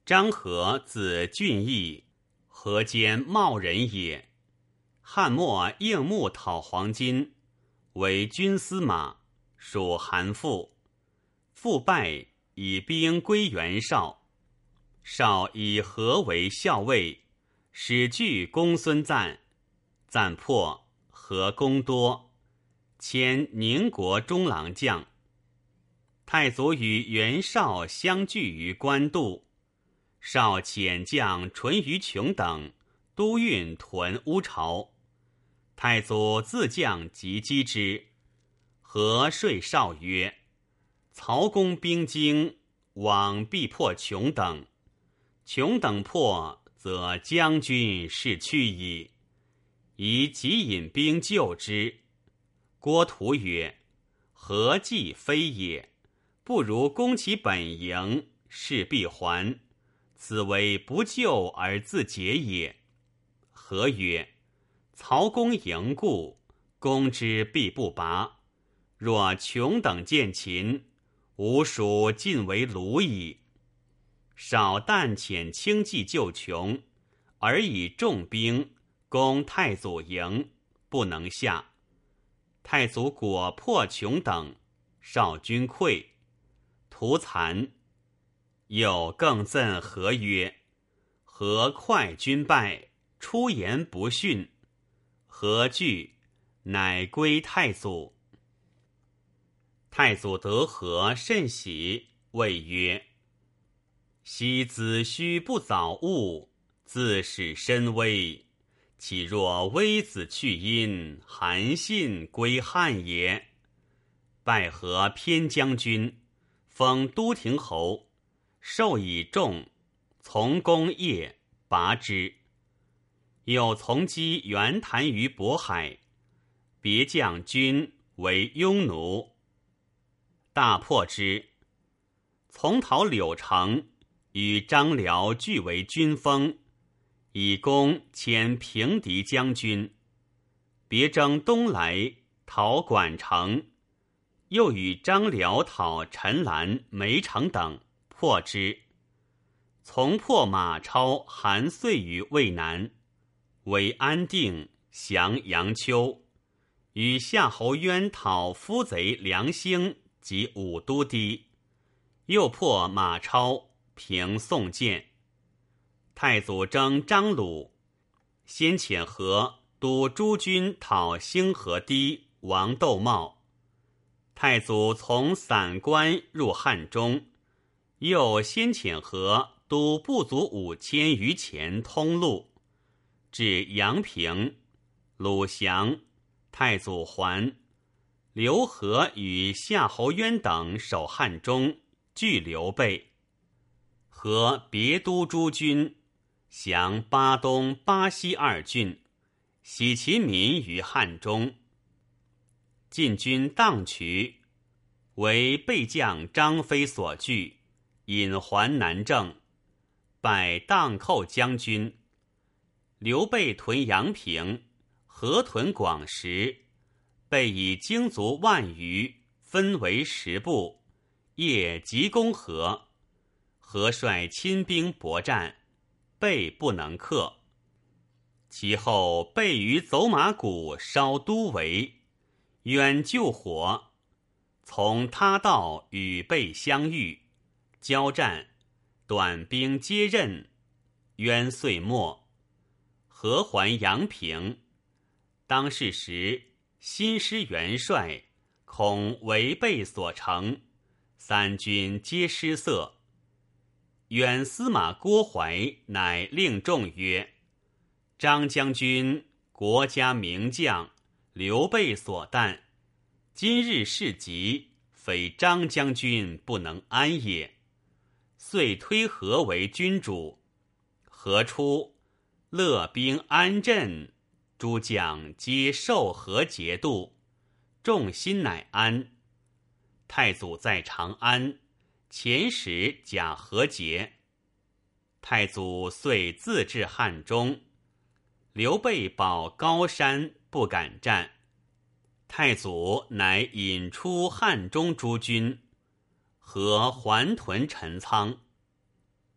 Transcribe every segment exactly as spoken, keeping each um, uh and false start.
张合字俊义，河间茂人也。汉末应募讨黄巾，为军司马，属韩馥。复败，以兵归袁绍。绍以何为校尉，使据公孙瓒。瓒破，何攻多，迁宁国中郎将。太祖与袁绍相聚于官渡，绍遣将淳于琼等督运屯乌巢。太祖自将击击之，何说绍曰：曹公兵精，往必破琼等。琼等破，则将军是去矣。宜即引兵救之。郭图曰：何计非也，不如攻其本营，势必还，此为不救而自解也。何曰：曹公营固，攻之必不拔。若琼等见秦，吾属尽为虏矣。绍但遣轻骑救琼，而以重兵攻太祖营，不能下。太祖果破琼等，绍军溃，屠残。又更赠何曰：何快军败，出言不逊。何惧，乃归太祖。太祖得何甚喜，谓曰：昔子虚不早悟，自始身危。岂若微子去殷，韩信归汉也？拜何偏将军，封都亭侯，授以重，从公业，拔之。又从击袁谭于渤海，别将军为庸奴，大破之。从讨柳城，与张辽俱为军锋，以功迁平敌将军。别征东来，讨管城，又与张辽讨陈兰、梅城等，破之。从破马超、韩遂于渭南，为安定，降阳丘。与夏侯渊讨夫贼梁兴及武都堤，又破马超，平宋建。太祖征张鲁，先遣何督诸军讨兴和堤、王窦茂。太祖从散关入汉中，又先遣何督部族五千余前通路，至阳平，鲁降。太祖还，刘和与夏侯渊等守汉中，拒刘备。和别都诸军，降巴东、巴西二郡，徙其民于汉中。晋军荡渠，为备将张飞所据，引还南郑，拜荡寇将军。刘备屯阳平，河屯广石，备以精卒万余，分为十部，夜急攻河。何率亲兵搏战，备不能克。其后备于走马谷烧都围，渊救火，从他道与备相遇，交战，短兵接刃，渊遂没。何还阳平。当是时，新师元帅恐为备所成，三军皆失色。远司马郭淮乃令众曰：张将军国家名将，刘备所惮，今日事急，非张将军不能安也。遂推何为君主。何出，乐兵安镇，诸将皆受何节度，众心乃安。太祖在长安，遣使假何节。太祖遂自至汉中，刘备保高山，不敢战。太祖乃引出汉中诸军，和还屯陈仓。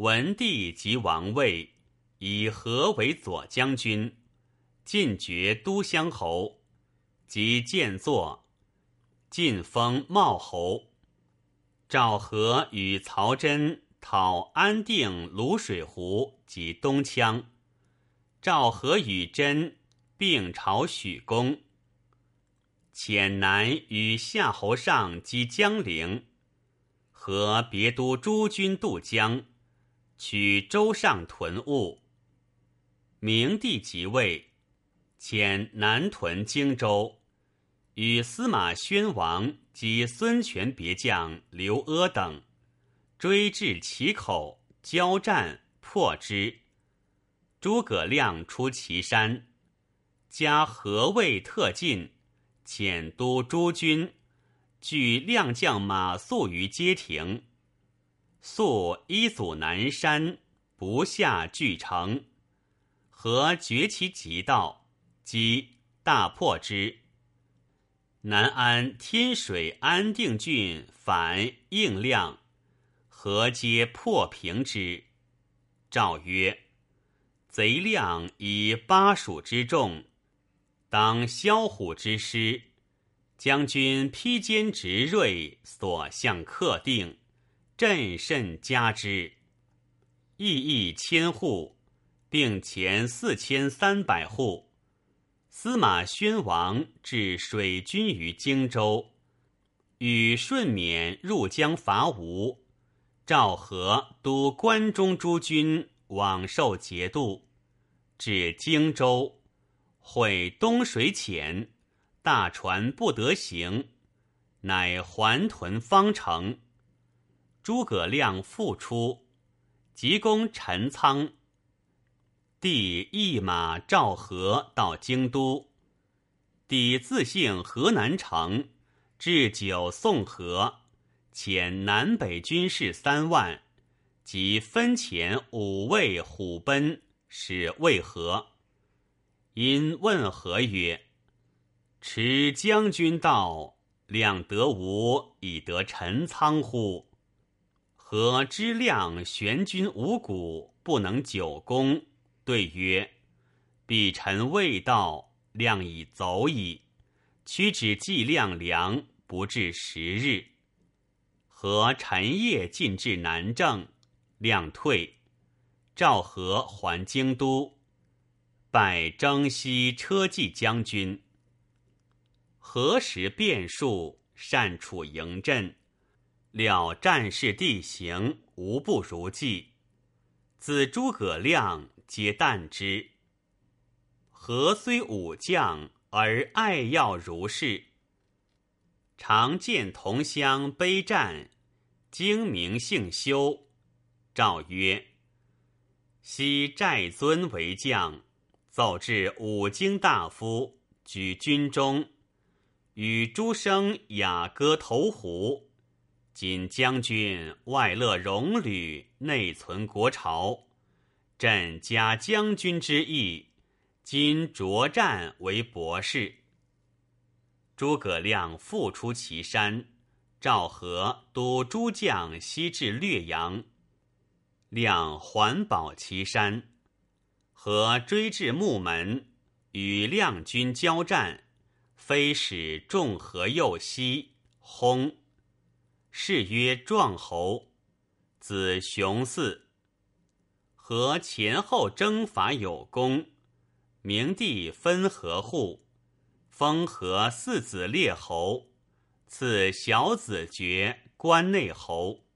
文帝即王位，以何为左将军，进爵都乡侯，即建作，晋封茂侯。赵和与曹真讨安定泸水湖及东羌，赵和与真并朝许公。遣南与夏侯尚击江陵，和别都诸军渡江，取州上屯务。明帝即位，遣南屯荆州，与司马宣王及孙权别将刘阿等追至其口，交战破之。诸葛亮出祁山，加河魏特进，遣都诸军，据亮将马谡于街亭。谡依阻南山，不下据城。和绝其急道，击大破之。南安、天水、安定郡反应亮，和皆破平之。诏曰：贼亮以巴蜀之众，当萧虎之师，将军披坚执锐，所向克定，朕甚加之。邑邑千户，并前四千三百户。司马宣王置水军于荆州，与顺冕入江伐吴。赵和督关中诸军往受节度，至荆州，会东水浅，大船不得行，乃还屯方城。诸葛亮复出，急攻陈仓。帝一马召和到京都，帝自幸河南城，置酒送和，遣南北军士三万，即分遣五位虎贲，使魏和。因问和曰：持将军道，亮得无以得陈仓乎？和知亮玄军五谷，不能久攻，对曰：彼臣未到，亮已走矣。屈指计亮粮，不至十日。和陈夜进至南郑，亮退。赵和还京都，拜征西车骑将军。何时变数，善处营阵，料战事地形，无不如计。自诸葛亮皆惮之。和虽武将，而爱要如是。常见同乡悲战，精明性修。诏曰：昔寨尊为将，奏至五经大夫，举军中，与诸生雅歌投壶。今将军外乐戎旅，内存国朝，朕加将军之意，今着战为博士。诸葛亮复出祁山，赵和督诸将西至略阳。亮环保祁山，和追至木门，与亮军交战，非使众和右西，轰。谥曰壮侯，子熊嗣。和前后征伐有功，明帝分和户，封和四子列侯，赐小子爵关内侯。